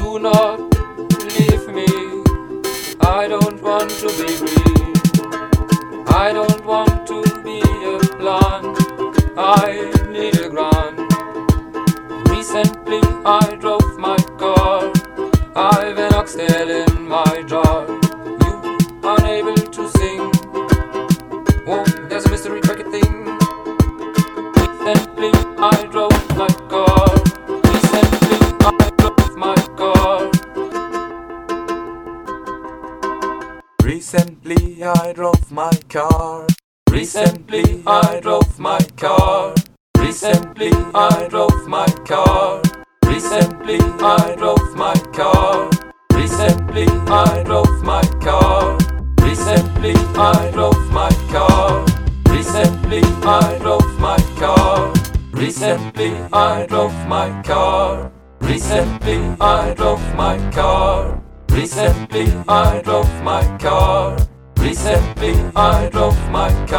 Do not leave me. I don't want to be free. I don't want to be a plant. I need a grant. Recently I drove my car. I've an oxtail in my jar. You unable to sing. Oh, there's a mystery cricket thing. Recently I drove my car. Recently I drove my car. Recently I drove my car. Recently I drove my car. Recently I drove my car. Recently I drove my car. Recently I drove my car. Recently I drove my car. Recently I drove my car. Recently I drove my car. Recently I drove my car. Recently I drove my car. Recently I drove my car.